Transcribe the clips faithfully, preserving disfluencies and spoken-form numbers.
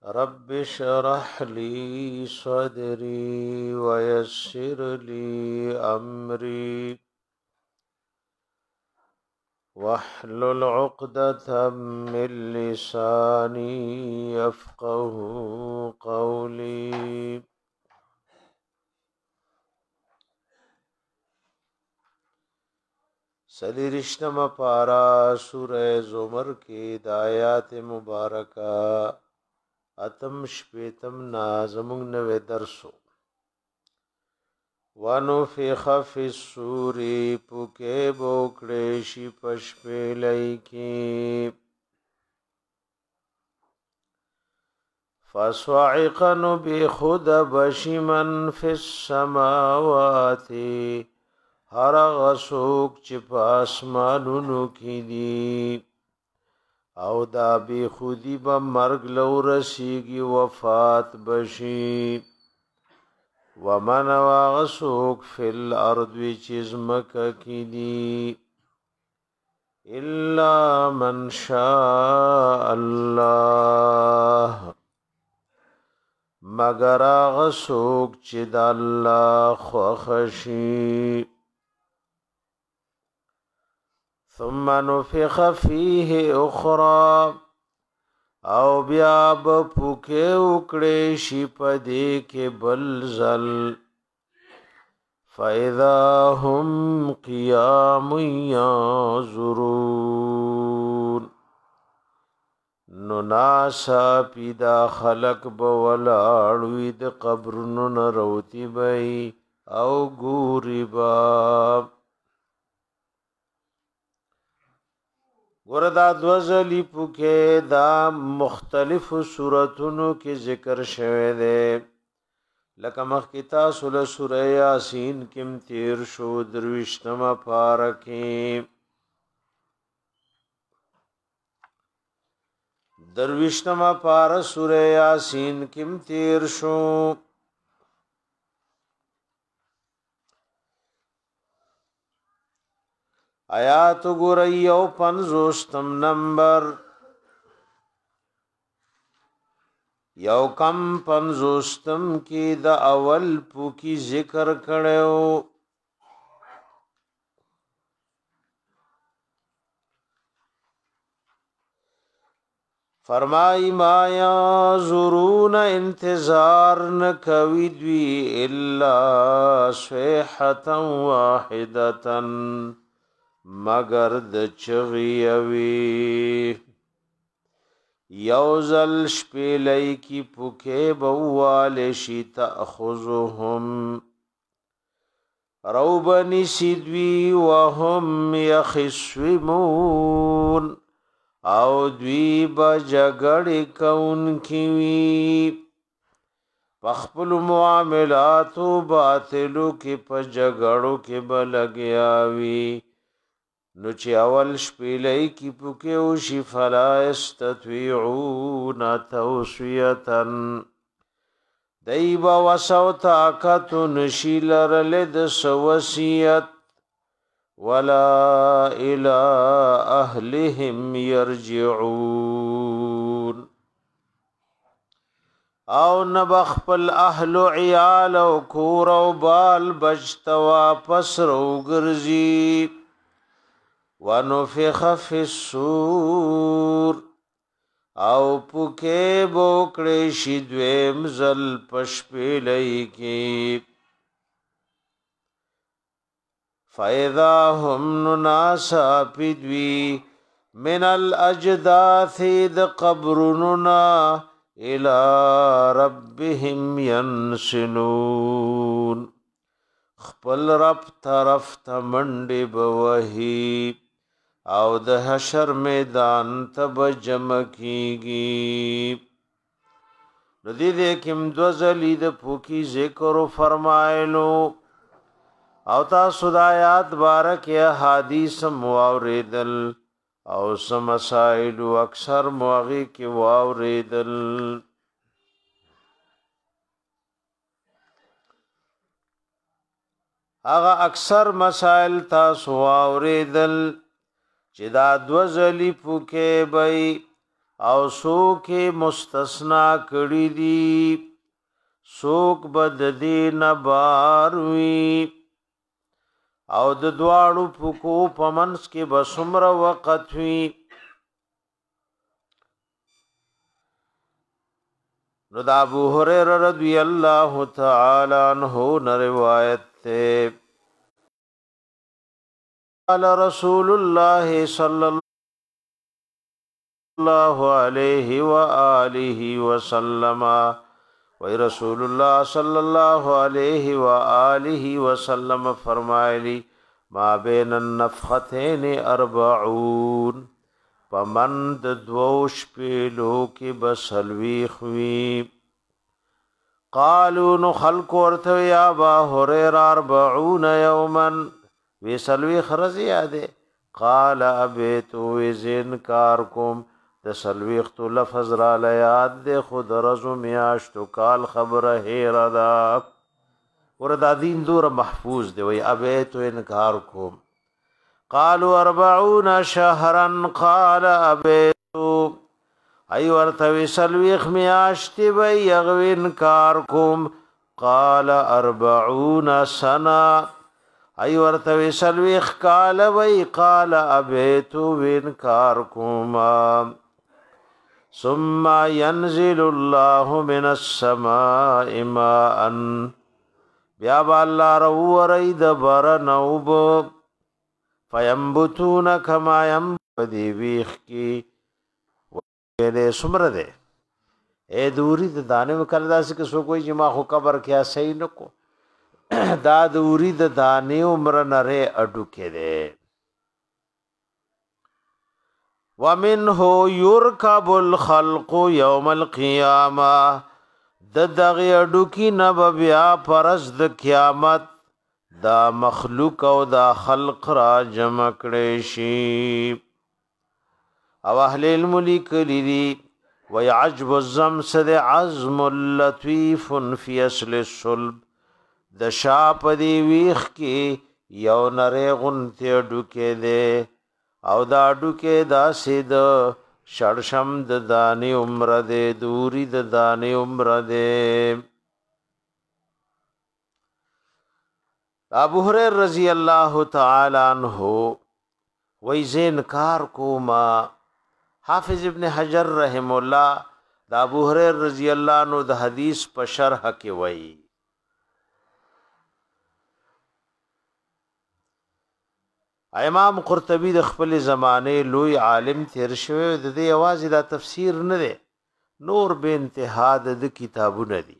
رب اشرح لي صدري ويسر لي أمري واحلل عقدة من لساني يفقه قولي. سلیرشتم پارا سورہ زمر کی دایات مبارکہ اتم شپیتم نازمون نوے درسو. ونفخ فی الصور پوکے بوکڑے شی پشپیلئی کی فصعق نبی خود بشی من فی السماوات هر غسوک چی پاسمانونو کی دی او دا بی خودی با مرگ لو رسیگی وفات بشی ومن واغسوک فی الارض چیز مکہ کی دی الا من شاء اللہ مگر آغسوک چی دا اللہ خوخشی. ثم نفخ فیه اخرى او بیا بپوکے اکڑے شی پدے کے بلزل فَإِذَا هُمْ قِيَامٌ يَنظُرُونَ نناسا پیدا خلق بولاڑوی د قبرنو نروتی بئی او گوری باب. وردا دوزلی پوکے دا مختلف صورتونو کی ذکر شوه دے لکه مخکی تاسو له سوره یاسین کم تیر شو درویشتمه پارکی درویشتمه پار سوره یاسین کم تیر شو. آیات گوری او پنزوستم نمبر یو کم پنزوستم کی دا اول پو کی ذکر کڑیو. فرمائی ما ینظرون انتظار نکوی دوی الا صیحتا واحدتا مگر د چغیوی یوزل شپیلی کی پوکے بوالشی تأخذهم روبنی سیدوی وهم یخصمون او دوی با جگڑ کون کیوی پخپل معاملاتو باطلو کی پا جگڑو کی بلگیاوی نو چی اول شپیلئی کی پکیو شی فلا استطویعون توسویتن دیبا وسو طاقتو نشیل رلد سوسیت ولا الى اهلهم یرجعون او نبخپل اهل عیال و کور و بال بجت واپس رو گرزی. ونفخ فی الصور او پوکے بوکڑے شدویم زل پشپیلئی کی فَإِذَا هُمْ نُنَاسَا پدوی من الاجداث د قبرننا الى ربهم ینسلون خپل رب طرف تمنڈ بوہی او د حشر میدان تب جمع کیگی. ندی دیکھم دوزلی د پوکی ذکر فرمائلو او تاسو د آیات بارک حدیث مواوریدل او سم مسائل اکثر مواغی کی واوریدل. اغا اکثر مسائل تاسو واوریدل چې دا دو زلی پوکې بای او سوک مستثنا کړي دي سوک بد دین باروي او د دواړو پکو پمنس کې بسمر وقت وي نو دا ابو هريره رضی الله تعالی عنہ نے روایت ته قال رسول الله صلی الله علیه و آله وسلم و رسول الله صلی الله علیه و آله وسلم فرمایلی ما بین النفختین اربعون پمند دوش پیلو کی بسلوی خوی قالو نو خلق ورته یا ابا هريره اربعون یوما وی سلوی خرز یاده قال ابیت وزن کارکم د سلویخت لفظ را لیاد ده خود رزو میاشتو کال خبره هیره دا وردا دین دور محفوظ ده وی ابیتو انکار کوم قالوا اربعون شهرا قال ابیتو ای ورتوی سلویخ میاشتی بی یغو انکار کوم قال اربعون سنه ای ورتوی سلویخ کال وی قال ابیتو انکار کوم ثم ينزل الله من السماء ماء بیا با الله رو رید برنوب فینبتون کما ینبدی ویخ کی ویلے سمر دے اے دوری د دانے وکل داسی کسو کوئی جما خو قبر کیا صحیح نکو دا دوری د دانے عمر نرے اڈو کے دے ومنه يركب الخلق يوم القيامه د دغه اډو کی نب بیا پرز د قیامت دا مخلوق او دا خلق را جمع کړي شي او اهل الملک لذي ويعجب الزم سد عزم اللطيف في اصل الصلب د شاپ دی ویخ کی یو نره غنته اډو کې ده او دا اډو کې دا سید شړشم د دانی عمر دے دوری د دانی عمر دے ابو هريره رضی اللہ تعالی عنہ وی زین کار کو ما حافظ ابن حجر رحم اللہ دا ابو هريره رضی اللہ عنہ د حدیث په شرح کې وی امام قرطبی د خپل زمانه لوی عالم تیر شوی د دې आवाज دا تفسیر نه دی نور به انتها د کتابونه دي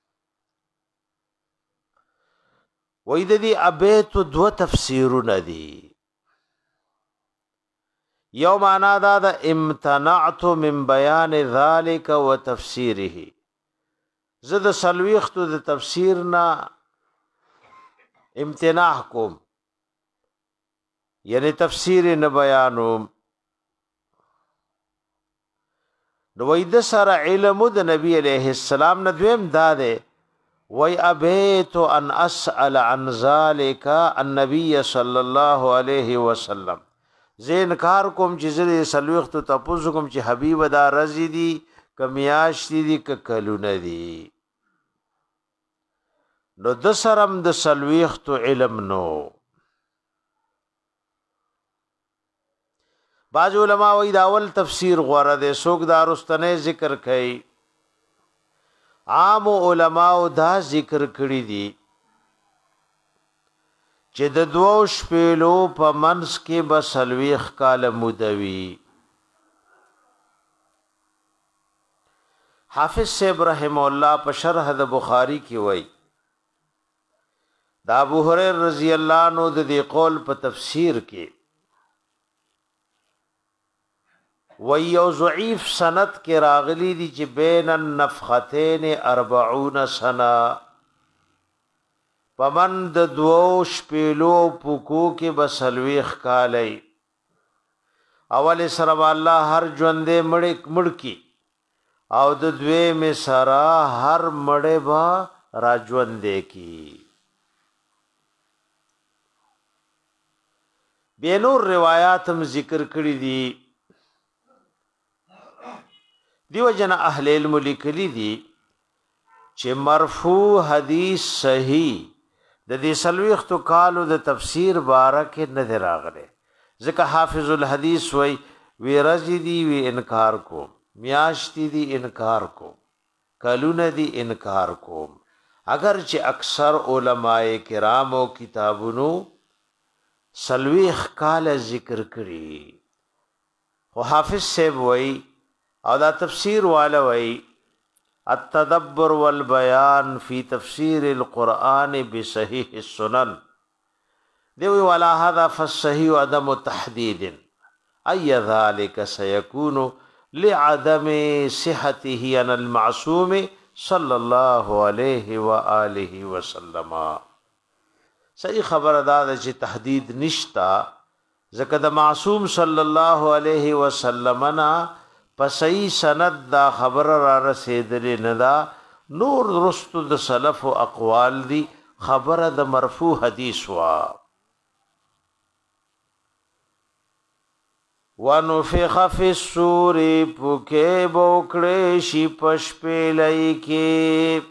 وې د دې ابیت دو تفسیرونه دي یو معنا دا د امتنعت من بیان ذلك وتفسيره زد سلويخت د تفسیر نه امتناع کوم یعنی تفسیر نه بیانو نو وید سره علم د نبی علیہ السلام نه دویم داده وی ابیت ان اسال عن ذلك النبي صلی الله علیه وسلم زین کار کوم چې زری سلوخت تاسو کوم چې حبیب دا رضی دی کمیاش دی ک کلونه دی نو د سرم د سلوخت علم نو باج علماء وی دا اول تفسیر غوړه ده سوک دارستنه ذکر کړي عام علماء دا ذکر کړي دي چې د دوو شپېلو په منس کې بسلويخ کال مودوي حافظ صاحب رحم الله په شرح د بخاری کې وای دا ابو هريره رضی الله عنه د دې قول په تفسیر کې ویو ضعیف سند کې راغلی دي چې بین النفختین اربعون سنه پمند دوو شپیلو پوکو کې بسلويخ کالی اول سره الله هر ژوندې مړ مړکی او د دوی می سره هر مړې با راژوندې کی بینور روایات هم ذکر کړی دي دیو جن اهل علم لیکلی دي چې مرفوع حدیث صحیح د دې سلويختو کالو د تفسیر بارکه نه دی راغلی ځکه حافظ الحدیث وی وی رضی دی وی انکار کو میاشتی دی انکار کو کلونه دی انکار کو اگر چې اکثر علماء کرام او کتابونو سلويخ کال ذکر کړي او حافظ صاحب وی او دا تفسیر والا وی التدبر والبيان في تفسير القرآن بصحيح السنن دیوی والا هذا فالصحيح عدم تحديد أي ذلك سيكون لعدم صحته عن المعصوم صلى الله عليه وآله وسلم صحیح خبر دا چې تحدید نشتا ځکه د معصوم صلی الله علیه وسلم نا پسې سند دا خبر را رسیدلې نه دا نور رستو د سلف او اقوال دی خبره د مرفوع حدیث وا ونفخ فی الصور پوکې بوکړې شي پشپلای کې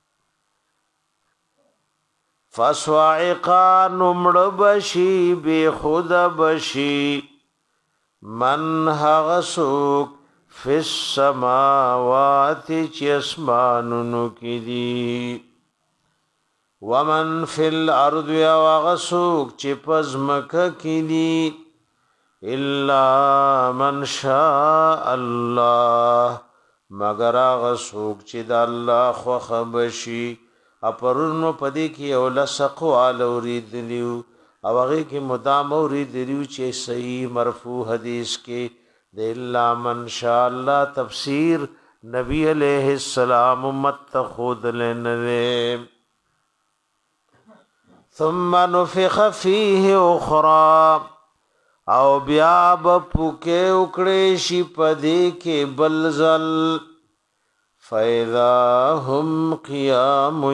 فصاعقا نمړ بشي به خود بشي من هغسوک فی السماوات چی اسمانونو کی دی ومن فی الارض وغسوک چی پزمک کی دی الا من شاء الله مگر غسوک چی دا اللہ خوخبشی اپرونو پدی کی اولسق والورید لیو او هغه کې مدام اوریدلیو چې صحیح مرفوع حدیث کې د الا من شاء الله تفسیر نبی علیہ السلام متخود لنه ثم نفخ فيه اخرى او بیا بپوکه وکړې شي پدې کې بلزل فاذا هم قيام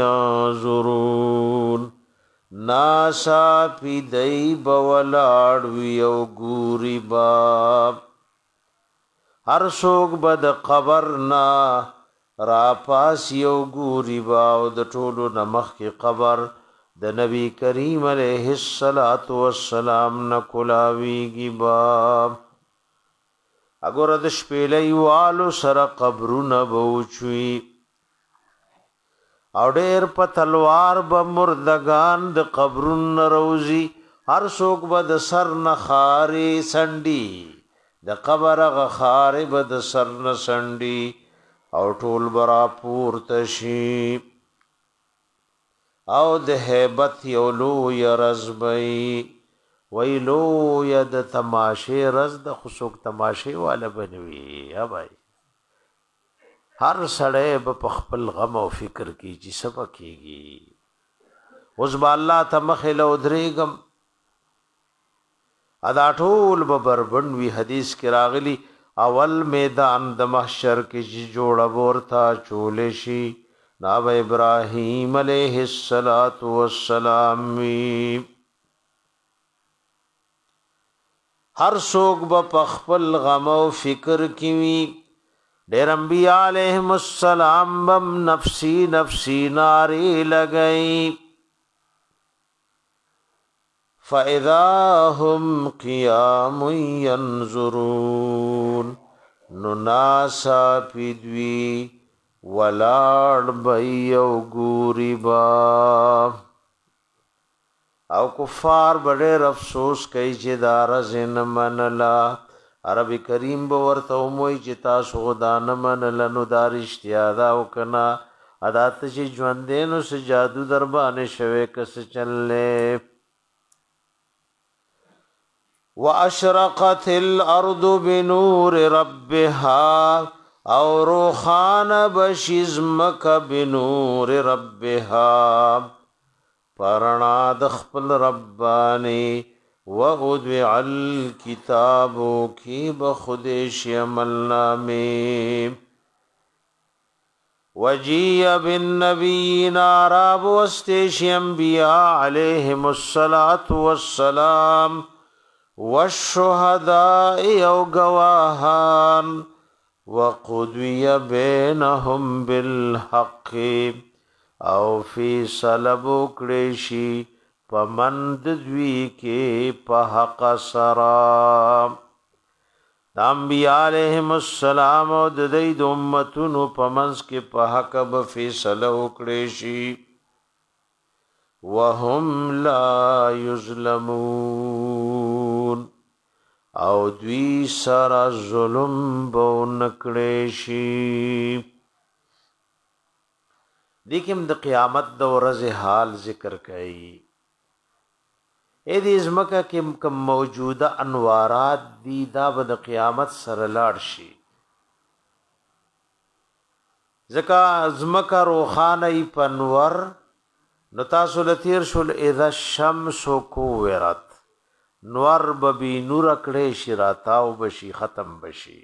ينظرون ناسا پی دای بولاړ ویو ګوري باب هر څوک بد قبر نا را پاس یو ګوري با او د ټولو نمخ کې قبر د نبی کریم علیه الصلاۃ والسلام نکلاویږي باب اګور د شپېلې والو سره قبرونه بوچوي او ډېر په تلوار به مردگان د قبرون روزي هر څوک به د سر نه خاري سنډي د قبر غخاري به د سر نه سنډي او ټول برا پورته شي او د هیبت یو لوی رزبی ویلو ید تماشه رز د خصوک تماشه والا بنوي یا بھائی هر سړی به په خپل غم او فکر کې چې سبا کېږي اوس به الله ته مخې له ودرېږم ادا ټول به بربند وي حدیث کې راغلی اول میدان د محشر کې چې جوړه ورته چولې شي ناب ابراهیم علیه السلام وی هر څوک به په خپل غم او فکر کې وي ډېر انبیاء علیهم السلام بم نفسی نفسی ناری لګئی فَإِذَا هُمْ قِيَامٌ يَنْظُرُونَ نُنَاسَا پِدوی وَلَاڑ بَيَّو گُورِ با او کفار بڑیر افسوس کئی چه دارزن منلا عربی کریم بورتا اموی چه تاسو غدان منلا نو دارشتیا داو کنا ادات چه جوندینو سے جادو دربان شوے کس چلے وَأَشْرَقَتِ الْأَرْضُ بِنُورِ رَبِّهَا او روخان بشزمک بنور ربها پرنا دخپل ربانی وَأُدْوِعَ الْكِتَابُ کی بخودش عملنا میں وَجِيَ بِالنَّبِيِّنَ عَرَابُ وَاسْتِشِ انبیاء علیہم الصلاة والسلام والشهداء او گواهان وقضي بينهم بالحق او فی صلبو کړي پمند دوی کې په حق سرا د انبیاء علیهم السلام او د دې د امتونو پمنځ کې په حق به فیصله وکړي شي وهم لا یظلمون او دوی سره ظلم به نکړي شي. دیکھم د قیامت د ورځې حال ذکر کړي. اې دې زمکه کې کوم موجوده انوارات دي دا به د قیامت سره لاړ شي. ځکه زمکه روخانه پنور نو تاسو لتیر شول اذا الشمس کوورت نور ببی نور کړي شي راتاو بشي ختم بشي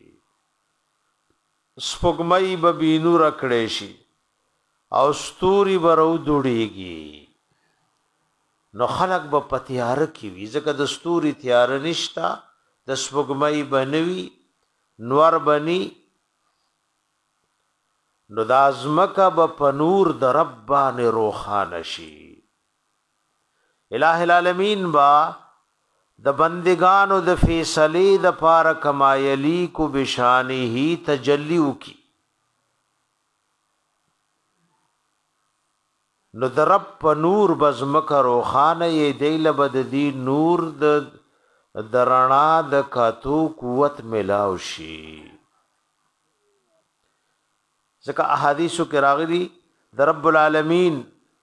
سپوږمۍ ببی نور کړي شي او ستوري برو دوړيږي نو خلق به پتیار کی وی ځکه د ستوري تیار نشتا د سپوږمۍ بنوي نور بني نو د ازمکه به پنور د ربان روخانه شي. الہ العالمین با د بندگانو د فیصله د پار کمایلی کو بشانه تجلیو کی نو د رب په نور بزمک روخانه یې دیل بد دی نور د درنا د کاتو قوت ملاو شي. ځکه احادیثو کې راغلي د رب العالمین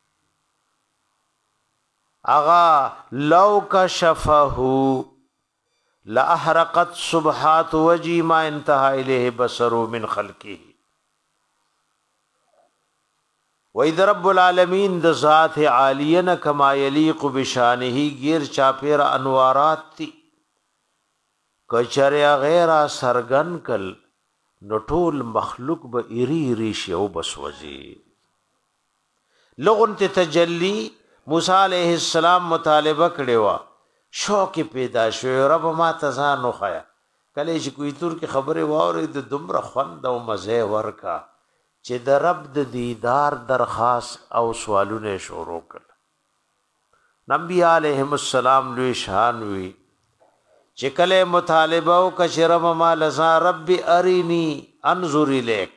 اغا لو کشفه لاحرقت سبحات وجی ما انتهى الیه بصر من خلقه. وَإِذَا رَبُّ الْعَالَمِينَ د ذات عالیه کما یلیق بشانه غیر چاپیر انوارات تی کچریا غیر سرغن کل نو ټول مخلوق به ایری ایری شی او بس وزي لغون ته تجلی موسی علیہ السلام مطالبه کړي وا شوق پیدا شو رب ما تزانو خیا کله چې کوی تور کی خبره واوري د دمر خوند او مزه ورکا چې د رب د دیدار درخواست او سوالونه شروع کړ. نبی علیہ السلام لوی شان وی چې کله مطالبه او کشرم ما لزا رب ارینی انظر الیک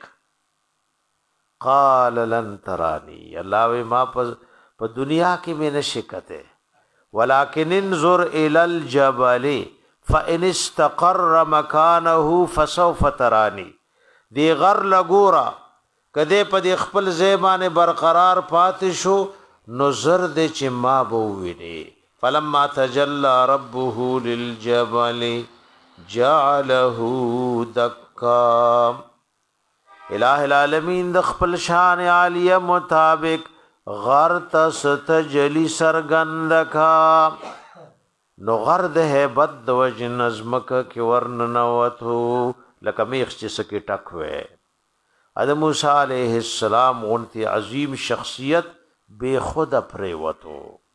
قال لن ترانی الله ما په دنیا کې مې نشکته ولکن انظر الی الجبل فان استقر مكانه فسوف ترانی دی غر لګورا کده په خپل زیبانه برقرار پات شو نظر دې چې ما بو ویني فلما تجلى ربه للجبل جعله دكا. الہ العالمین د خپل شان عالیه مطابق غر تس تجلی سرګند کا نو غر د hebat د وجن نظمک کی ورن نوتو لکه میخ چې سکی ټکوي. ادم موسی علیہ السلام اونتی عظیم شخصیت بے خود پریوتو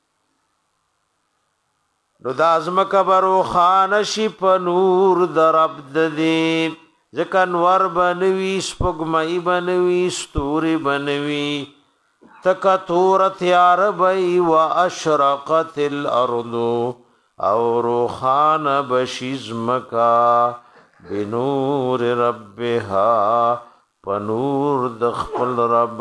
نو د ازمک برو خانشی په نور در عبد دی ځکه انوار بنوي سپوږمۍ بنوي ستوري بنوي تک تور تیار بی و اشرقت الارض او روخان بشیزمکا بنور ربها پنور دخپل رب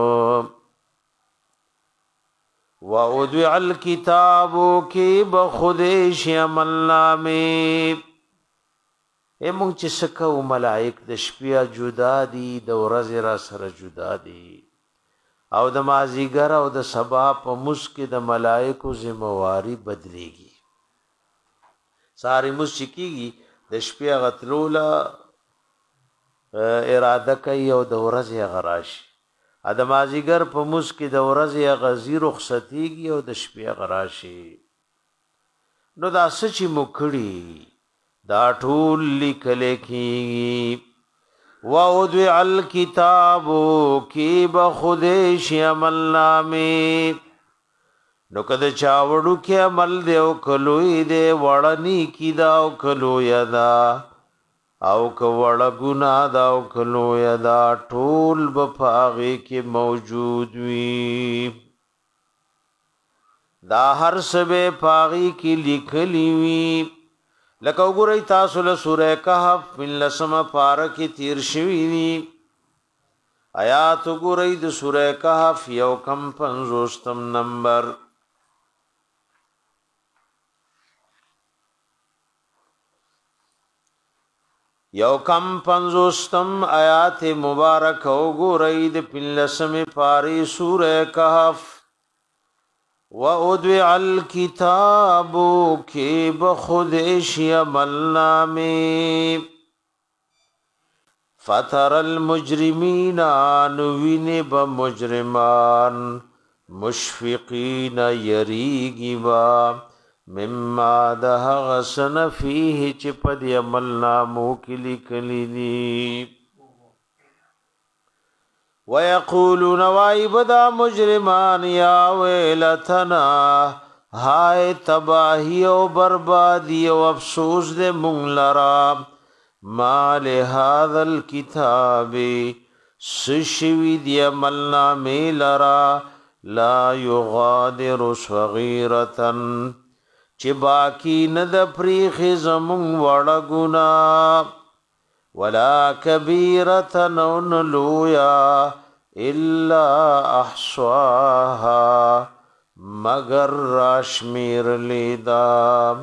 و ادوی الکتابو کی بخودش عمل نامی اے مونږ چې سکو ملائک د شپیا جدا دي د ورځې را سره جدا دي او د مازیګر او د سبا په مسکه د ملائکو ذمہواری بدليږي. ساری مسکیږي د شپیا غتلولا اراده کوي او د ورځې غراش ادم ازیګر په مسکه د ورځې غزي رخصتيږي او د شپې غراشي نو دا سچي مکړي دا ټول لیکل کی و اودع الكتاب کی بخودش عمل نامه نو کده چاوړو کې عمل دی او کلوې دی وړنی کی دا او کلو یدا او که وړه ګناه دا او که لویه دا ټول به په هغې کې موجود وي دا هر څه به په هغې کې لیکلي وي لکه وګورئ تاسو له سوره کهف پنځلسمه پاره کې تیر شوي دي آیات وګورئ د سوره کهف یو کم پنځوستم نمبر یو کم پنځوستم آیات مبارک وګورئ د پنځلسمه پاره سوره کهف وَأُدْوِعَ الْكِتَابُ کی بخودش عملنامے فَتَرَ الْمُجْرِمِينَ نُوِنِ بمجرمان مشفقین یریگی با مما ده غسن فیه چپد عملنامو کلی کلی دی وَيَقُولُونَ وَعِبَدَا مُجْرِمَانِ يَا وَيْلَتَنَا ہائے تباہی و بربادی و افسوس دے مونگ لرا ما لِهَذَا الْكِتَابِ سشوی دی عملنا میں لرا لا يغادر صغیرتا چی باکی ند پریخ زمونگ وڑا گنا ولا كبيرة نلويا إلا أحصاها مگر راشمیر لیدا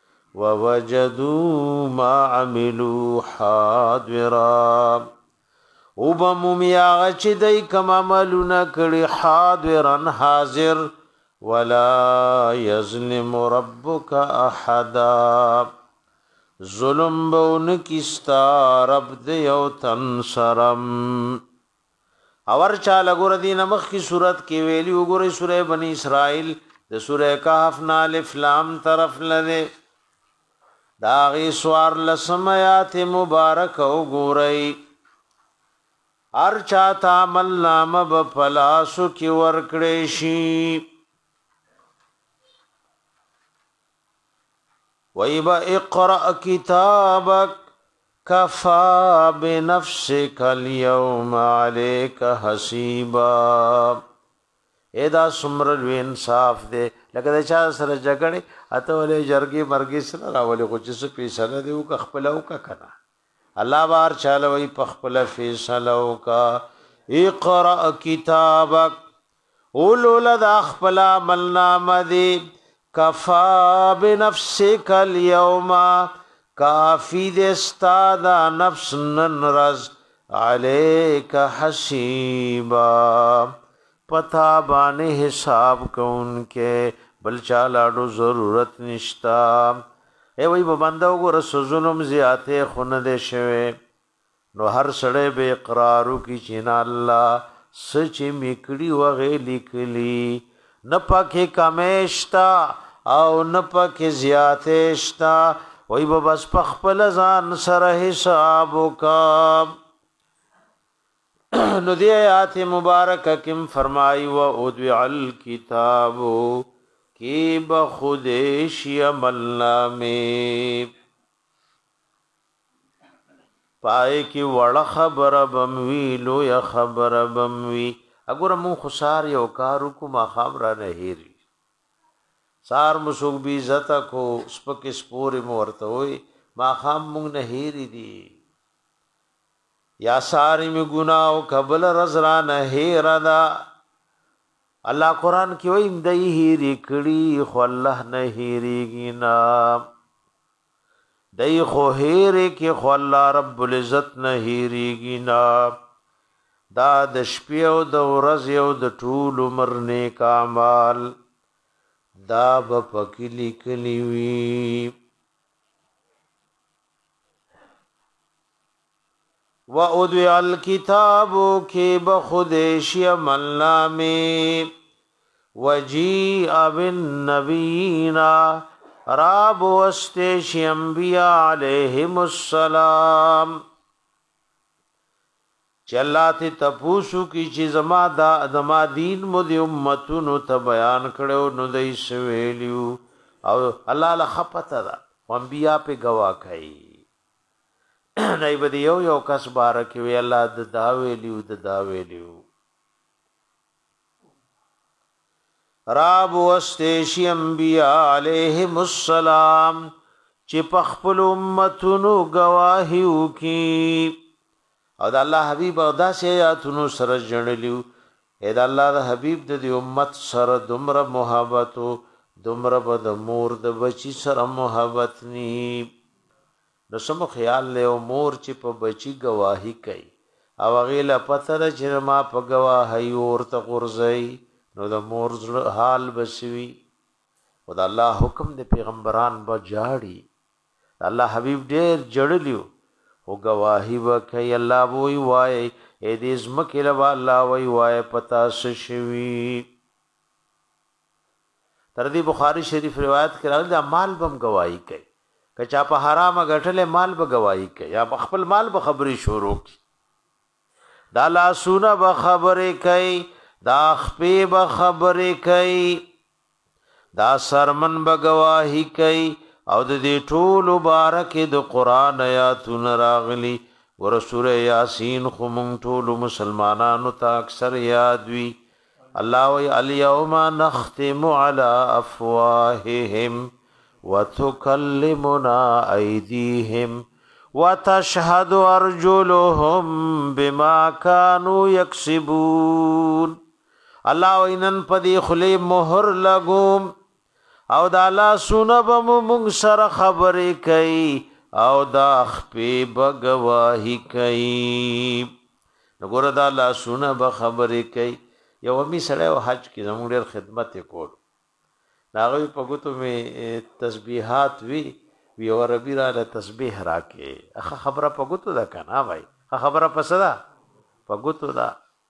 ووجدوا ما عملوا حاضرا وبمومیا غچ دای کما عملونه کړي حاضرا حاضر ولا يظلم ربك احدا ظلم بون کستا رب دیو تنصرم اور چا لګور دین مخ کی صورت کې ویلی وګورئ سوره بنی اسرائیل د سوره کهف الف لام طرف لده داغي سوار لسمات مبارک وګورئ ار چا تعمل نام بفلاسو کی ورکړې شي وَإِبَا اقرأ كتابك كفى بنفسك اليوم عليك حسيبا ادا سمر لوی انصاف دے لکه دا چا سره جګړه اته ولې جرګي مرګي سره راولې خو چې څه فیصله دی او خپلو کا کنا الله بار چاله وي خپل فیصله او کا اقرأ كتابك اولول د خپل عملنامه دی کفا بنفسک اليوم کافی دستا دا نفس ننرز علیک حسیبا پتا بانے حساب کون کے بل چالاڑو ضرورت نشتا اے وی ببندو گو رس ظلم زیاتے خوند شوے نو ہر سڑے بے اقرارو کی چینا اللہ سچ مکڑی وغی لکلی نپاکی کمیشتا او نپاکی زیاتشتا وی بس پخپل ځان سره حساب وکم نو دی آیات مبارک کم فرمائی و ادوی الکتاب کی بخودش عملنا میں پائے کی وڑا خبر بموی لو یا خبر بموی اگر مو خسار یو کارو کو ما خبر نهیری سار مسوک بی زتا کو سپک سپوری مورتا ہوئی ما خام مونگ نهیری دی یا ساری میں گناہو قبل رزرا نهیر دا اللہ قرآن کی ویم دی ہیری کڑی خو اللہ نهیری گینا دی خو ہیری کی خو اللہ رب العزت نهیری گینا دا د شپې او د ورځې او د ټول عمر نیک اعمال دا به پکې لیکلي وي وَأُدْوِعَ الْكِتَابُ کی بخودش عملنامے وَجِیعَ بِالنَّبِيِّینَ راب وستش انبیاء علیہم السلام چلا ته تپوسو کی چې زما دا زما دین مو دی امتونو ته بیان کړو نو دای سویلیو او الله له خپته دا انبیاء په گوا کوي نای بدی یو یو کس بارک وی الله د دا ویلیو د دا ویلیو راب واستیشی انبیاء علیہم السلام چې پخپل امتونو گواهیو کی او د الله حبیب او داسې آیاتونو سره جنلیو اې د الله د حبیب د دې امت سره دومره محبت دومره به د مور د بچی سره محبت نی نو سمو خیال له مور چې په بچی گواهی کوي او غیله پته ده چې ما په گواهی ورته غورځي نو د مور حال بسوي او د الله حکم د پیغمبران به جاړي الله حبیب ډېر جړلیو او گواهی وکي الله وی وای اې دې زمکه له الله وی وای پتا شوي تر دې بخاری شریف روایت کې راغلی د مال بم گواہی کوي که چا په حرامه غټلې مال به گواہی کوي یا خپل مال به خبري شروع کی دا لاسونه به خبرې کوي دا خپې به خبرې کوي دا سرمن به گواہی کوي او د دې ټول مبارک د قران آیاتونه راغلي ورسوره یاسین خو مونږ ټول مسلمانانو ته اکثر یاد وی الله وی الیوم نختم علی افواههم وتکلمنا ایدیهم وتشهد ارجلهم بما كانوا یکسبون الله وینن پدی خلی مہر لګوم او دا الله سونه بم مونږ سره خبرې کوي او دا خپې بغواهی کوي نګور دا الله سونه به خبرې کوي یو می سره حج کې زموږ ډېر خدمت وکړ ناغوی په ګوتو می تسبیحات وی وی اور ربی را تسبیح راکې اخه خبره په ګوتو ده کنه بھائی خبره پسدا په ګوتو ده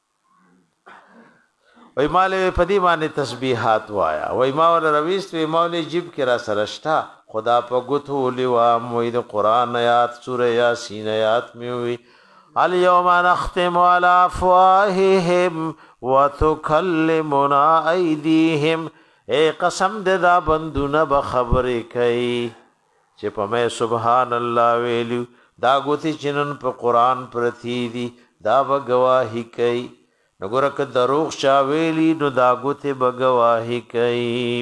وای مال په دې باندې تسبیحات وایا وای ما ول رويست وی مول جیب کې را سرشتہ خدا په ګوتو لیوا موي د قران آیات سوره یاسین آیات می وی الیوم نختم علی افواههم وتکلمنا ایدیهم اے قسم دې دا بندونه به خبرې کوي چې په مې سبحان الله ویلو دا ګوتی چنن په قران پرتی دي دا به گواہی کوي نګور ک دروغ چا ویلی نو دا ګوتی به گواہی کوي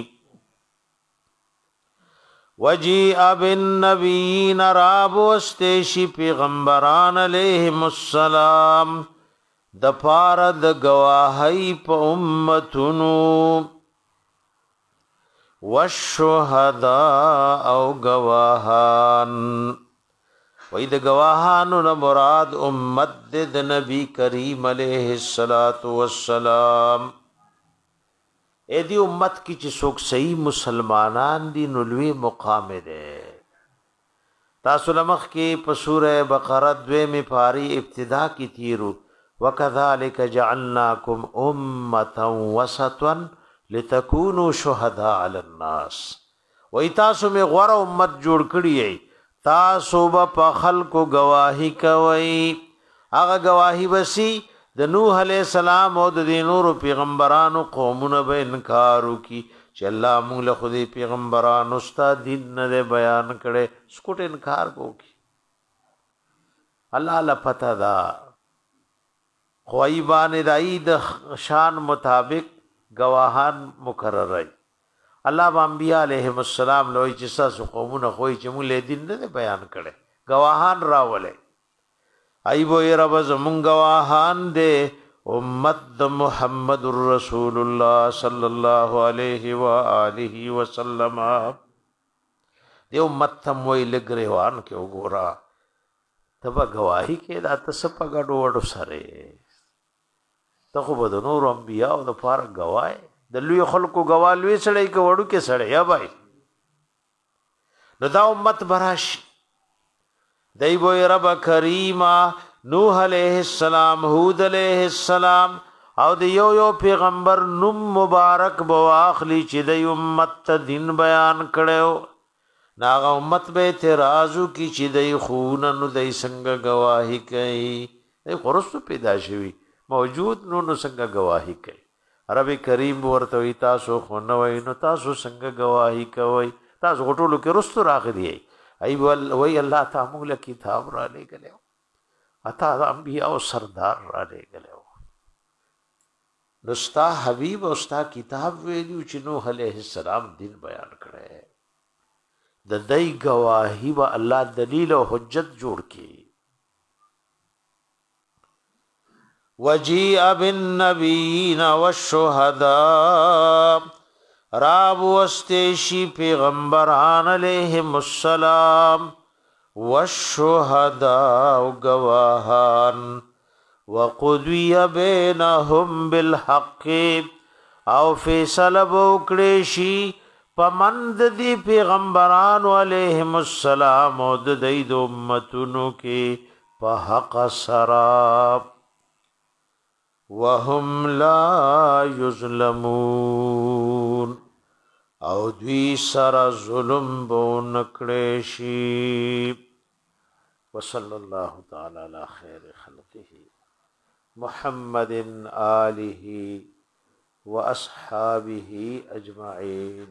وجیء بالنبیین راب واستیشی پیغمبران علیہم السلام د پاره د گواهی په امتونو والشهداء او گواهان وې د گواهانو نه مراد امت د نبی کریم علیه الصلاۃ والسلام اې دی امت کی چې څوک صحیح مسلمانان دي نو لوی مقام ده تاسو لمخ کې په سوره بقره دوه می پاری ابتدا کی تیرو وکذالک جعلناکم امه وسطا لتكونوا شهداء على الناس وای تاسو می غوړه امت جوړ کړی ای تاسو په خلکو گواہی کوي هغه گواہی وسی د نوح علی السلام او د نورو پیغمبرانو قومونه به انکار وکي چې الله موږ له خدای پیغمبرانو استاد دین نه بیان کړي سکوټ انکار وکي الله لا پتا دا خوایبان دای د شان مطابق گواهان مقرر رہی الله با انبیاء علیہم السلام لوی چې تاسو قومونه خوې چې موږ له دین نه بیان کړي گواهان راولې ای وې رب زمون گواهان دې امت د محمد رسول الله صلی الله علیه و آله وسلم دې امت تم وې لګریوان کې وګورا تبا گواہی کې دا تاسو په ګډو وډو سره ته خو به د نور انبیاء او د پاره گواهی د لوی خلکو گواه لوی سړی کې وړو کې سړی یا بھائی نو دا امت براش دی بو رب کریما نوح علیہ السلام هود علیہ السلام او د یو یو پیغمبر نوم مبارک بو اخلی چې د امت ته دین بیان کړو ناغه امت به اعتراضو کی چې د خون نو د څنګه گواہی کوي د خرص پیدا شوی موجود نو نو څنګه گواہی کوي رب کریم ورته وی تاسو خو نو نو تاسو څنګه گواہی کوي تاسو غټولو کې رستو راغلی ای وی الله تا موږ له کتاب را لېږلی اتا د انبیاء سردار را لېږلی نو ستا حبیب او ستا کتاب ویلو چې نوح علیه السلام دین بیان کړی د دای گواهی و الله دلیل او حجت جوړ کی وجیء بالنبیین والشهداء راب واستیشی پیغمبران علیہم السلام والشهداء گواهان وقضی بینهم بالحق او فیصله وکړي شي پمند دی پیغمبران علیہم السلام او د دې د امتونو کې په حق سره وهم لا یظلمون او دوی سره ظلم بو نکړي شي وصلی الله تعالی علی خیر خلقه محمد آله واصحابه اجمعین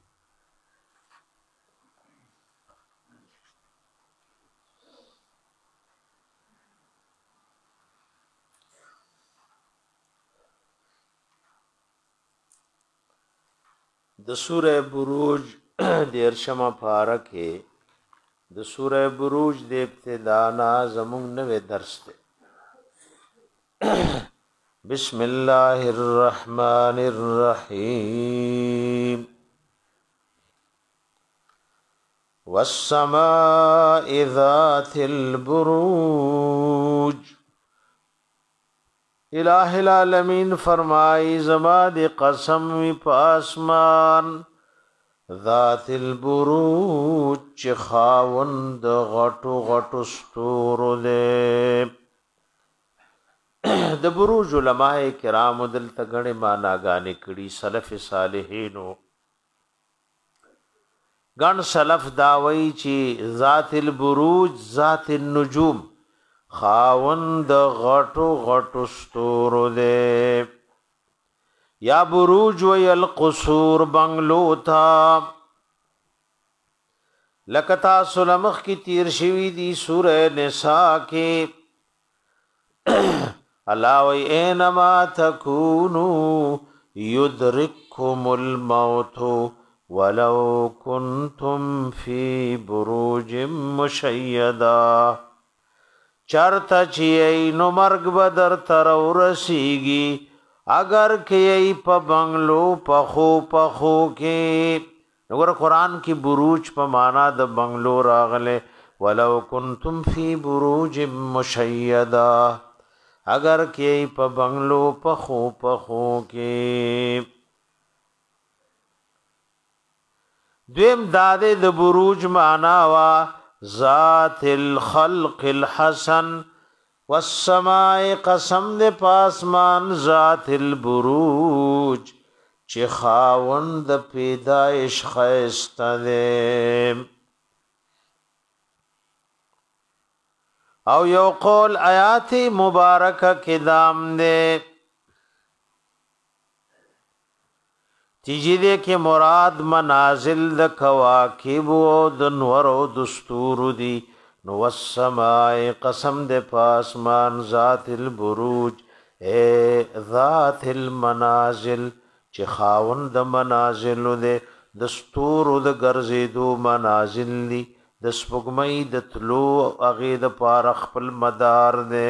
د سوره بروج دیرشمه پاره کې د سوره بروج د ابتدا نا زمون نوې درس ده بسم الله الرحمن الرحیم والسماء ذات البروج الہ العالمین فرمائی زما دی قسم وی پاسمان ذات البروج چی خاوند غٹو غٹو ستورو دے د بروج علماء کرام دل تگڑ معناگانی کڑی سلف صالحینو گن سلف داوی چی ذات البروج ذات النجوم خاوند غټو غټو ستورو دے یا بروج وی القصور بنگلو تھا لکتا سلمخ کی تیر شوی دی سورہ نساء کے اللہ وی اینما تکونو یدرککم الموت ولو کنتم فی بروج مشیدہ چرتا چیئی نو مرگ بدر تر ورسیگی اگر کیئی پا بنگلو پخو پخو کی نگر قرآن کی بروج پا مانا دا بنگلو راغلے ولو کنتم فی بروج مشیدہ اگر کیئی پا بنگلو پخو پخو کی دویم دادے دا بروج مانا وا ذات الخلق الحسن والسماء قسم دے پاسمان ذات البروج چی خاوند پیدائش خیست دے او یو قول آیات مبارکہ کدام دے تیجی دے کہ مراد منازل د کواکب و د نور و دستور دی نو والسماء قسم دے پاسمان ذات البروج اے ذات المنازل چی خاون د منازل دے دستور د گرزی دو منازل دی د سپگمئی د تلو اغید پارخ پل مدار دے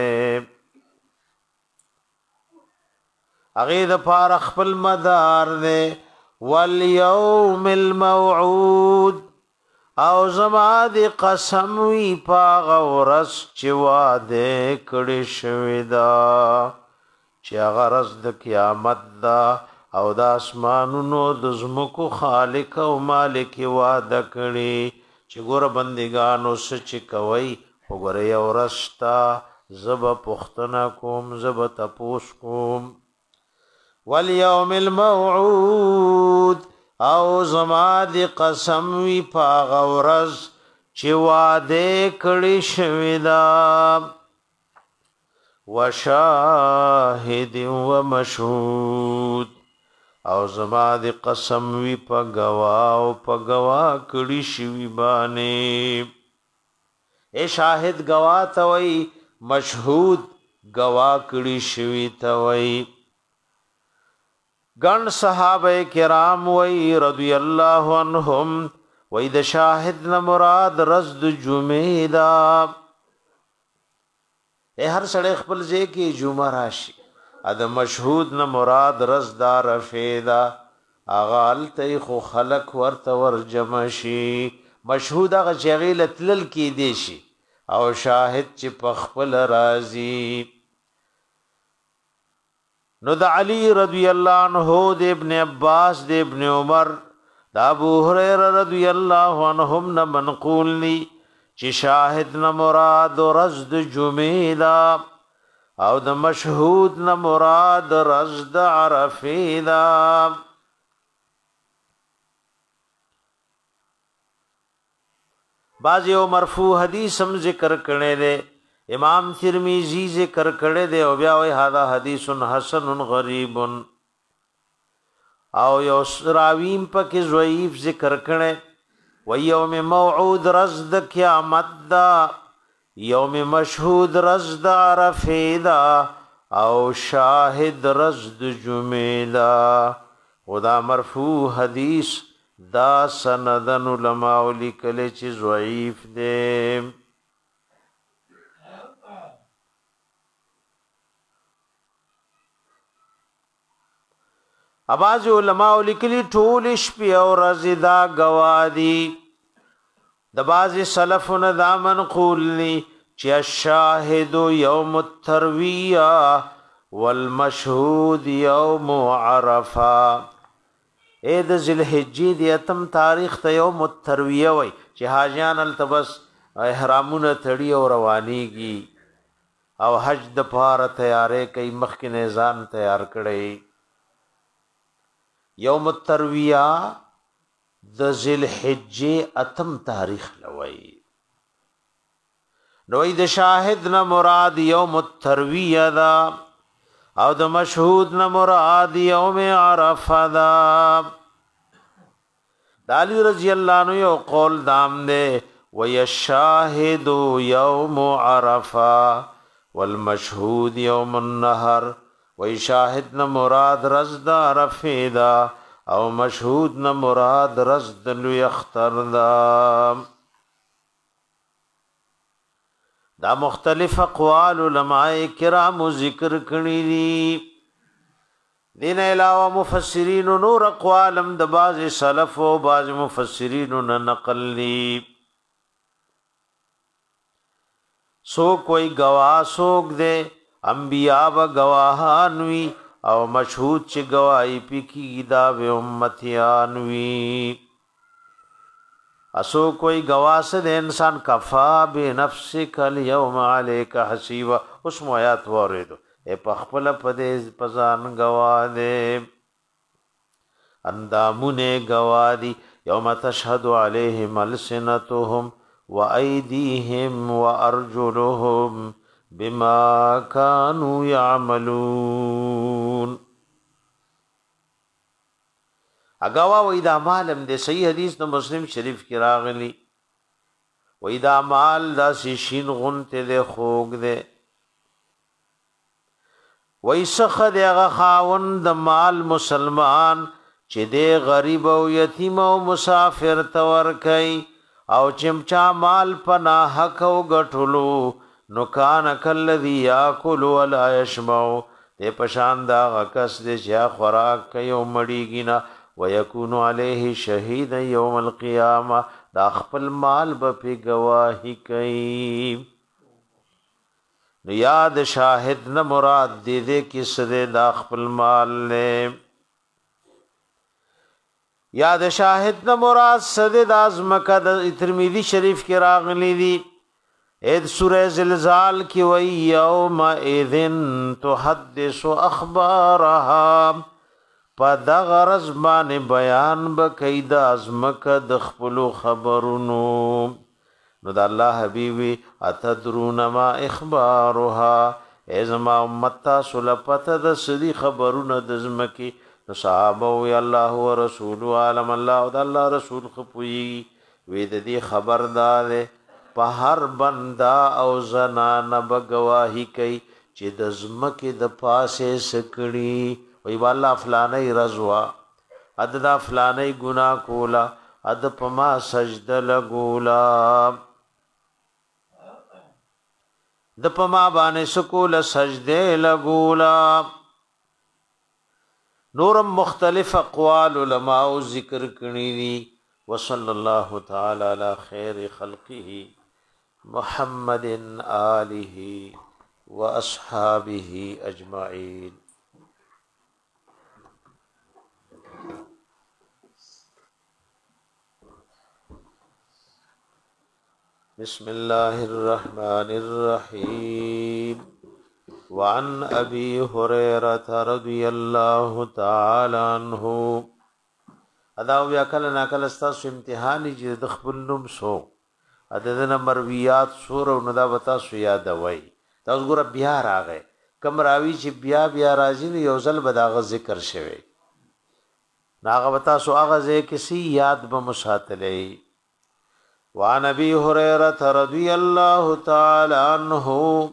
اغید پارخ پل مدار دے والیوم الموعود او زما دی قسم وی پاغ ورس چی واده کڑی شویدا چی غرس د قیامت دا او د اسمانونو د زمکو خالق او مالک واده کړي چې ګور بندګانو سچ کوي وګوره یو رستا زب پختنا کوم زب تپوس کوم والیوم الموعود او زما دی قسم وی پاغ ورځ چې واده کړي شوی دا وشاهد ومشهود او زما د قسم وی په گوا او په گوا کړي شوی باندې. اے شاهد گوا ته وای، مشهود گوا کړي شوی ته وای. ګڼ صحابه کرام وای رضی الله عنهم وای د شاهد نه مراد رزد جمعه دا. اے هر سړی خپل ځای کې جمعه راشي، ا د مشهود نه مراد رزدار فیدا اغال ته خو خلق ورته ور جمع شي. مشهود هغه چې غیل تلل کې دی شي، او شاهد چې په خپل راضي. نو د علی رضی الله عنه، د ابن عباس، د ابن عمر، د ابو هريره رضی الله عنهم نه منقول ني چې شاهد نه مراد رزد جمعه دا، او د مشهود نه مراد رزد عرفه دا. بعض یو مرفوع حدیث هم ذکر کړي دي، امام ترمذی ذکر کړي دي، او بیا وی هاذا حدیث حسن غریب، او یو راویم پکې ضعیف ذکر کړي. و یوم موعود رزد قیامت دا، یوم مشهود رزد عرفه دا، او شاهد رزد جمعه دا. خدا مرفوع حدیث دا سندن علماء لیکل چې ضعیف دی. اباظ علماء لیکلی ټول شپې او ورځې دا گوادی. د باز سلفونه دا منقول ني چې الشاهد یوم الترویہ والمشهود یوم عرفه. اې د ذوالحجې د اتم تاریخ ته یوم الترویہ وای چې حاجیان التبس احرامونه تړي او روانيږي، او حج د پاره تیارې کوي، مخکې نه ځان تیار کړي. یوم الترویہ د ذوالحجې اتم تاریخ لوي. نو د شاهد نه مراد یوم الترویہ دا، او د مشهود نه مراد یوم عرفه دا. د علی رضی الله عنه یو قول دام دے، وَيَشَّاهِدُ يَوْمُ عَرَفَةَ وَالْمَشْهُودِ يَوْمُ النَّهَرِ. وی شاهد نه مراد رزد عرفه دا، او مشهود نه مراد رزد لوی اختر دا. دا مختلف اقوال علماء کرام ذکر کړي دي. دین علاوه مفسرین نور اقوالم د بعض سلف او بعض مفسرین نه نقل دي. سو کوئی گواہ سوک دے، انبیاء با گواہانوی، او مشهود چه گواہی پی کی دا بے امتیانوی. اسو کوئی گواہ سے دے انسان کفا بے نفسک الیوم علیک حسیبا. اس مویات واردو اے پخپل پدیز پزان گواہ دے. اندامون گواہ دی یوم تشہد علیہم السنتهم وَأَيْدِيهِمْ وَأَرْجُلُهُمْ بِمَا كَانُوا يَعْمَلُونَ. اگوا و اذا مالم دے صحیح حدیث نو مسلم شریف کی راغلی. و اذا مال دا سشین غنت دے خوگ دے. و ایسخ دے اغا خاون دا مال مسلمان چی دے غریب و یتیم و مسافر تور کئی، او چمچا مال پنا حق او گٹھلو، نو کان کالذی یاکل ولا یشبع. دے پشان دا غکس دے چیا خوراک کئی او مڑیگی نا، ویکون علیہ شہید یوم القیامہ. دا خپل مال بپی گواہی کئی. نو یاد شاہد نہ مراد دے دے کس دے دا خپل مال لے. یاد شاہد نہ مراد صدد ازمکہ دا ترمذی شریف کی راغلی دی. اید سورہ زلزال کی وی یوم ایذن تحدث اخبارها. پا دا غرز بان بیان بکی دا ازمکہ دخپلو خبرونو. نو دا اللہ حبیبی اتدرون ما اخبارها. ایزما امتا سلپتا دا صدی خبرون دزمکی صحابه وی الله ورسول عالم الله او الله رسول خپوي وې د دې خبردار په هر بندا او زنانه بګواهی کوي چې د زمکه د پاسه سکړي وی والله فلانه رضوا اد دا فلانه ګنا کولا اد پما سجده لګولا د پما باندې سکول سجده لګولا نورم مختلف اقوال علماء ذکر کړي دي وصلی الله تعالی علی خیر خلقه محمد آله واصحابه اجمعین. بسم الله الرحمن الرحيم. وعن ابي هريره رضي الله تعالى عنه ادا بیا کله ناکله ستاسو امتحان چې د خپل نوم سو اده د مرویات سور او ندا وتا سو یاد وای تاسو ګور بیا راغې کم راوی چې بیا بیا راځي یو ځل بداغه ذکر شوی ناغه وتا سو هغه ځکه کسی یاد به مساتلې. وعن ابي هريره رضي الله تعالى عنه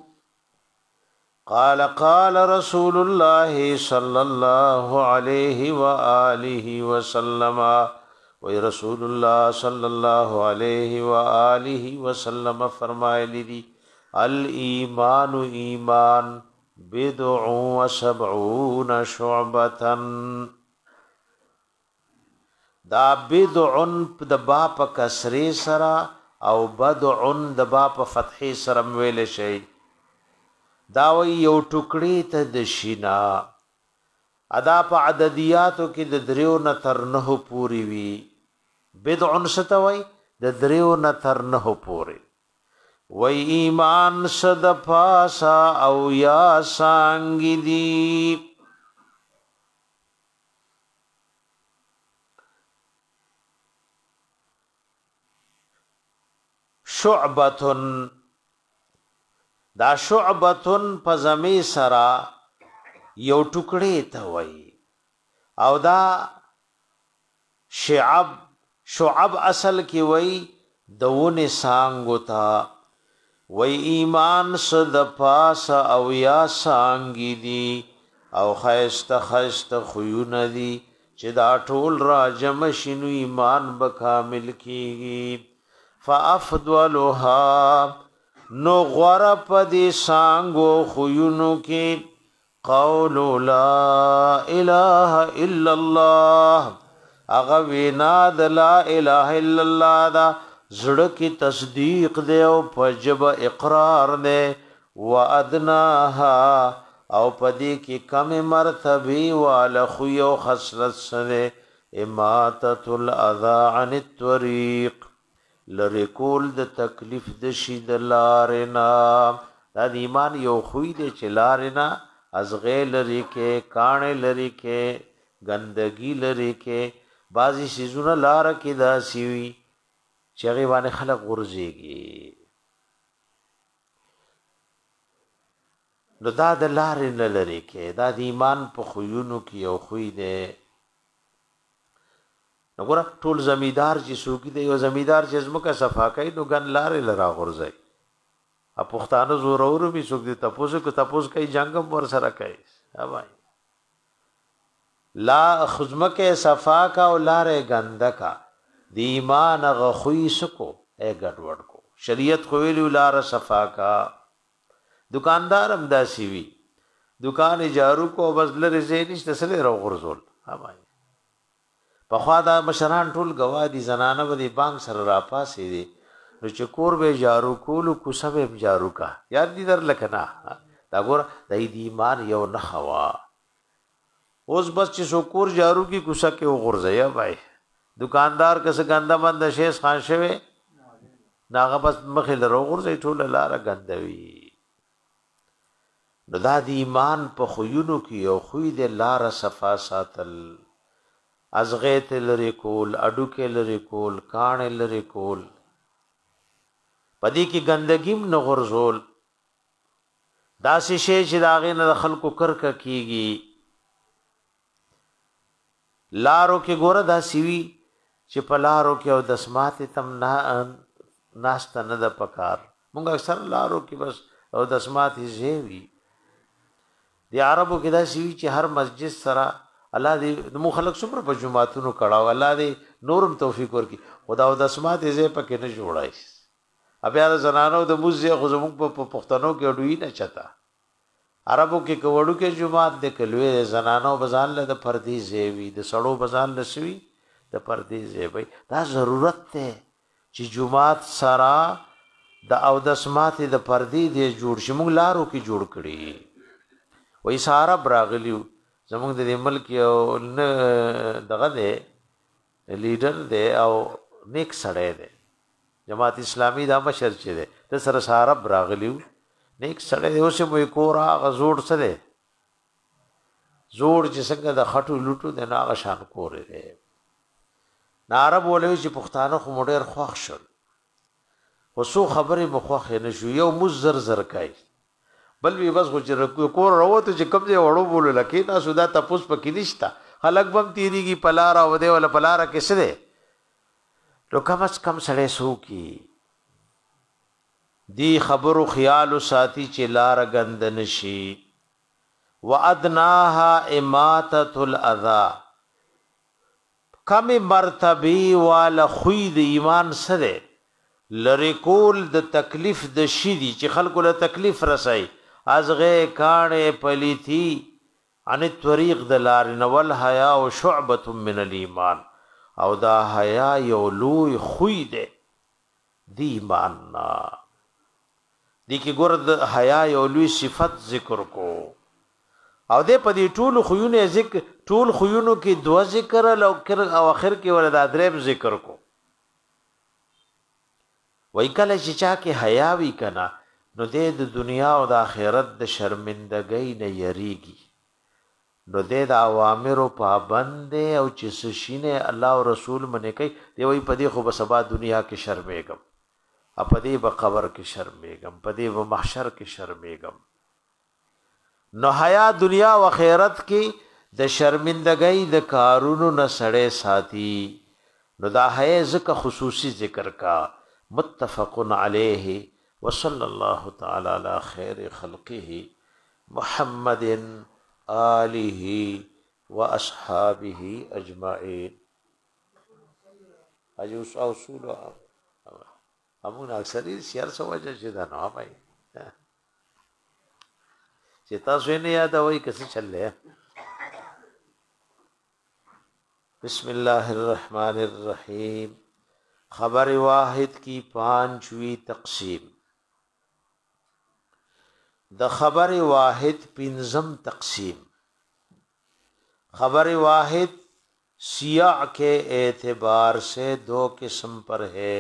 قال قال رسول الله صلى الله عليه واله وسلم و رسول الله صلى الله عليه واله وسلم فرمایلی دي الايمان ایمان بدع وسبعون شعبه. دا بدع د با په کسری سرا او بدع د با په فتحې سره ویل شي دا وی یو ټوکړی ته د شینا ادا په عددیاتو کې د دریو نه تر نه پوری وی بدع ستوي د دریو نه تر نه پوری وی ایمان صد پاسا او یا سانګ دی شعبتن دا شعبتن پزمی سرا یو ټوکړی ته وای او دا شعب شعب اصل کې وای دونه سانګو تا وای ایمان صد پاس او یا سانګی دی او خیست خیست خیون دی چې دا ټول را جمع شنو ایمان به کامل کیږي. فافضلها نو غره پدی سانگو خیونو کی قول لا اله الا الله اغا وینا د لا اله الا الله دا زړه کی تصدیق دی او پجب اقرار دی و ادناها او پدی کی کم مرتبی والا خو خصلت سره اماتۃ الاذى عن الطريق لری کول د تکلیف د شي د لارنا دا د ایمان یو خوې د چلارنا از غیر لري کې کان لري کې ګندګي لري کې بازي سيزونه لار کې دا سیوي چغي باندې خلق غرزيږي نو دا د لارې نه لري کې دا د ایمان په خوونو کې یو خوې ده. نو ګور ټول زمیدار چې سوګي دی یو زمیدار چې زمکه صفا کوي نو ګن لارې لرا غورځي ا پښتانه زور اورو به سوګ دي تاسو کو تاسو کوي جنگم ور سره کوي ها بھائی لا خزمکه صفا کا او لارې ګنده کا دی ایمان غخوي سکو اے ګډ وډ کو شریعت خو ویلو لار صفا کا دکاندار هم داسي وي دکان جارو کو بس لری زینش تسله رو غرزول ها بھائی په خوا دا مشران ټول گوادي زنانه ودی بانک سره را پاسې دي نو چې کور به جارو کولو کو سبب جارو کا یاد دي در لکنا دا ګور د دې ایمان یو نه خوا اوس بس چې سو کور جارو کی کوسه کې وغورځي بھائی دکاندار کس ګنده بند شیخ خان شوه ناغه بس مخې له وغورځي ټول لار ګندوي نو دا د ایمان په خوینو کې یو خوې د لار صفا ساتل ازغیت لری کول اډو کې لری کول کان لری کول پدې کې ګندګیم نه غرزول داسې شی چې داغه نه خلکو کرک کیږي لارو کې ګوره دا سیوی چې په لارو کې او دسمات تم نه ناشته نه د پکار مونږ اکثر لارو کې بس او دسمات زیوی دی عربو کې دا سیوی چې هر مسجد سره الله دې مو خلق څومره په جمعاتونو کړهو الله دې نورم توفیق ورکړي خدا او دسمات زی پکې نه جوړای بیا د زنانو د موزه خو زموږ په پښتنو کې ډوی نه چتا عربو کې کوړو کې جمعات د کلوې زنانو بزان له د پردي زیوی د سړو بزان لسوي د پردي زیوی دا ضرورت ته چې جمعات سرا د او دسمات د پردي دی جوړ شي موږ لارو کې جوړ کړي وې سارا براغلیو زموږ د ملک یو دغه دی لیډر دی او نیک سړی دی جماعت اسلامی دا مشر چې دی د سره سارا براغلیو نیک سړی دی اوس مو کورا غزوړ سره زوړ چې څنګه د خټو لټو د ناغه شان کورې دی نارب ولوي چې پښتانه خو مډر خوښ شول وسو خبرې مخوخ نه شو یو مزر زر کای بل وی بس خو چې کور راوته چې کم دی وړو بوله لکه تاسو دا تپوس پکې نشتا خلک بم تیریږي پلارا وده ولا پلارا کې څه دی نو کم از کم سړی سو کی دی خبرو خیال ساتي چې لار غند نشي وادناها اماتۃ الاذى کم مرتبه والا خوید ایمان سره لری کول د تکلیف د شیدی چې خلکو له تکلیف رسای ازغه کانه پلیتی ان طریق د لار نول حیا او شعبه من الایمان او دا حیا یو لوی خوی ده دی ایمان نا دی کی ګور د حیا یو لوی صفت ذکر کو او دې په دې ټول خوونه ذکر ټول خوونو کې دوا ذکر او او اخر کې ولدا دریم ذکر کو وای کله چې چا کې حیا وی کنا نو دې د دنیا او د آخرت د شرمندګۍ نه یریږي نو دې د اوامرو پابند او چې سشینه الله او رسول منې کوي دی وای په دې خو به سبا دنیا کې شرمېږم په دې به قبر کې شرمېږم په دې به محشر کې شرمېږم نو حیا دنیا او آخرت کې د شرمندګۍ د کارونو نه سړې ساتي نو دا حیا ذکر خصوصي ذکر کا متفق علیه وصلی الله تعالی علی خیر خلقه محمد آله واصحابه اجمعین اجوس اصول همون اکثری سیار سو وجه چې دا نه پای چې تاسو نه یاد وای کسه چلے بسم الله الرحمن الرحیم خبر واحد کی پانچویں تقسیم د خبر واحد پنځم تقسیم خبر واحد سیاق کے اعتبار سے دو قسم پر ہے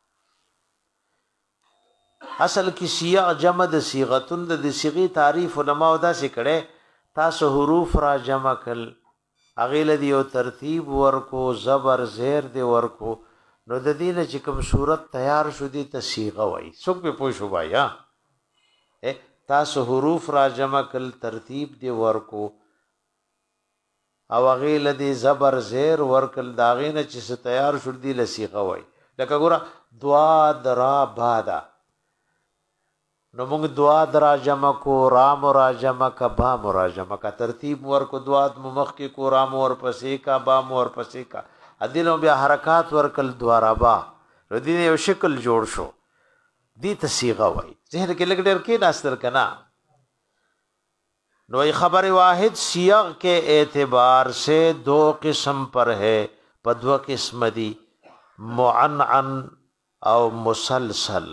اصل کی سیاق جمع د صيغتون د صيغه تعریف علماء دا سکړه تاسو حروف را جمع کل اغیل دی او ترتیب ورکو زبر زیر دی ورکو نو د دې نه چې کوم صورت تیار شو دي ته صيغه وای څوک به پوه شو بیا تاسو حروف را جمع کل ترتیب دی ورکو او غیل دی زبر زیر ورکل داغې نه چې تیار شو دي له صيغه وای لکه ګوره دعا درا بادا نو موږ دعا درا جمع کو رام را جمع کا با را جمع کا ترتیب ورکو دعا مخ کې کو رام ور پسې کا با ور پسې کا ادینو بیا حرکات ورکل دوارا با ردین یو شکل جوړ شو دی تصیغه وای ذهن کې لګ ډېر کې ناستل کنا نو خبر واحد سیاق کے اعتبار سے دو قسم پر ہے پدو قسم دی معنعن او مسلسل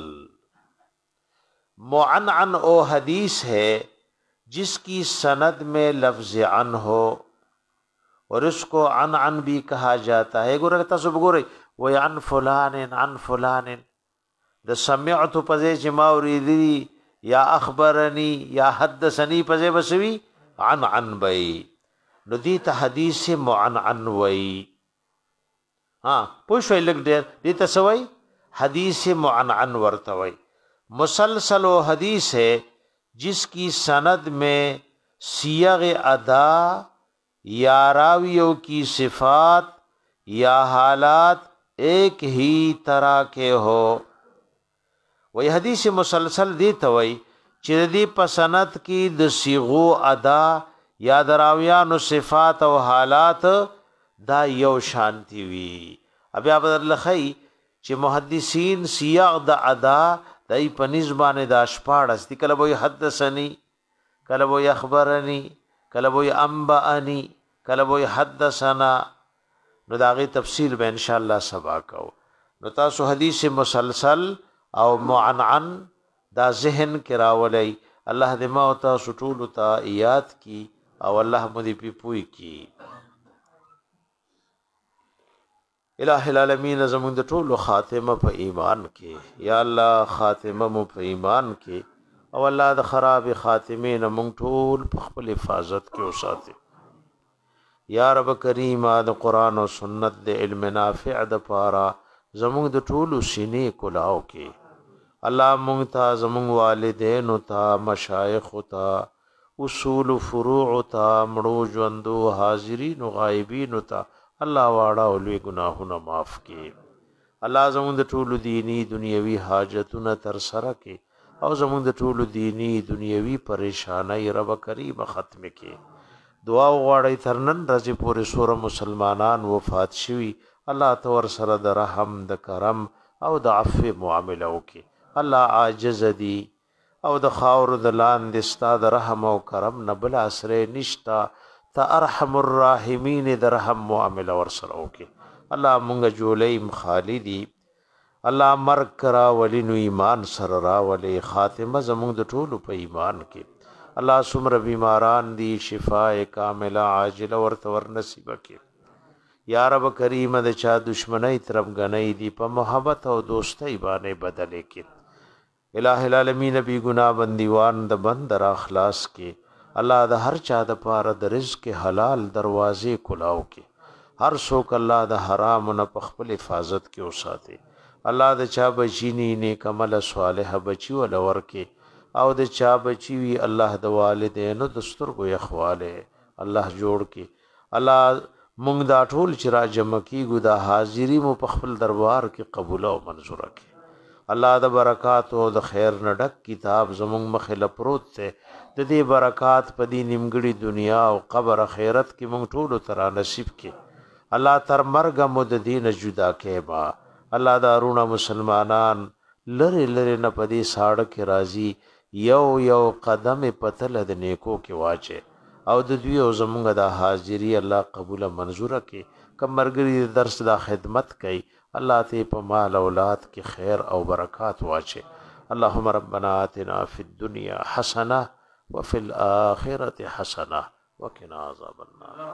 معنعن او حدیث ہے جس کی سند میں لفظ عن ہو اور اس کو عن عن بھی کہا جاتا ہے گورے تاسو وګورئ و عن فلان عن فلان د سمعت پزې چې ما اوریدلی یا اخبرنی یا حدثنی پزې بسوي عن عن بی نو دي ته حدیث معنعن وی ها پوښ ویل ډېر دي ته سوي حدیث معنعن ورته وی مسلسل و حدیث ہے جس کی سند میں صیغ ادا یا راویوں کی صفات یا حالات ایک ہی طرح کے ہو. وی حدیث مسلسل دی توي چې دی پسند کی د صيغو ادا یا دراویانو صفات او حالات دا یو شانتی وی. بیا بدل خی چې محدثین سیاق د ادا دای په نسبانه د اشپاړس دي، کله وی حدثنی، کله وی اخبرنی، کله وی انبأنی، کله وی حدثنا. نو داغه تفصیل به ان شاء الله سبا کو. نو تاسو حدیث مسلسل او معنعن دا ذهن کراولی. الله دې ما او تاسو ټول ته یاد کی او الله مدې پی پوي کی. الہ العالمین زمون د ټولو خاتمه په ایمان کې، یا الله خاتمه مو په ایمان کې، او الله د خراب خاتمه نه مونږ ټول په خپل حفاظت کې وساتي. یا رب کریم د قران او سنت د علم نافع د پاره زمون د ټولو سینې کلاو کې. الله مونږ ته زمون والدین او ته مشایخ او ته اصول فروع او ته مړو ژوندو حاضرین او غایبین او ته الله واړه او لوی ګناهونه معاف کړي. الله زموږ د ټولو دینی دنیوي حاجتونه تر سره کړي او زموږ د ټولو دینی دنیوي پریشانای رب کریم ختم کړي. دعا وغواړئ تر نن ورځې پورې سوره مسلمانان وفات شوي، الله ته ور سره د رحم د کرم او د عفو معامله وکړي. الله عاجز دی او د خاور د لاندې ستا د رحم او کرم نه بل اسره نشتا، تا ارحم الراحمین د رحم معامله ور سره وکړي. الله مونږ جولیم خالدی، الله مرګ کرا ولی نو ایمان سره را ولی خاتمه زمونږ د ټولو په ایمان کې. الله سمر بیماران دی شفاء کامله عاجله ورته ور نصیب کړي. یا رب کریم د چا دشمنی طرف غنی دی په محبت او دوستی باندې بدلې کړي. الہ العالمین بی گناہ بندیوان د بند را اخلاص کې. الله د هر چا د پاره د رزق حلال دروازې کلاو کې. هر څوک الله د حرام نه په خپل حفاظت کې اوساتي. الله د چا بچینی نیک عمل صالح بچی ول ورکه او د چا بچی وی الله د والدینو د سترګو یخواله الله جوړ کې. الله مونږ دا ټول چې را جمع کیږو د حاضری مو په خپل دربار کې قبول او منظور کړي. الله د برکات او د خیر نډک کتاب زمونږ مخه لپروت ته د دې برکات په دې نیمګړي دنیا او قبر اخرت کې مونږ ټول تر نصیب کې. الله تر مرګ مو د دین جدا کې با. الله دارونه مسلمانان لری لری نه پدې ساړه کې راضي یو یو قدم پتل د نیکو کې واچه او د دوی او زمونږ د حاضری الله قبول منظور کې. کمرګری درس دا خدمت کوي الله ته په مال اولاد کې خیر او برکات واچه. اللهم ربنا آتنا فی الدنیا حسنه وفي الآخرة حسنه وقنا عذاب النار.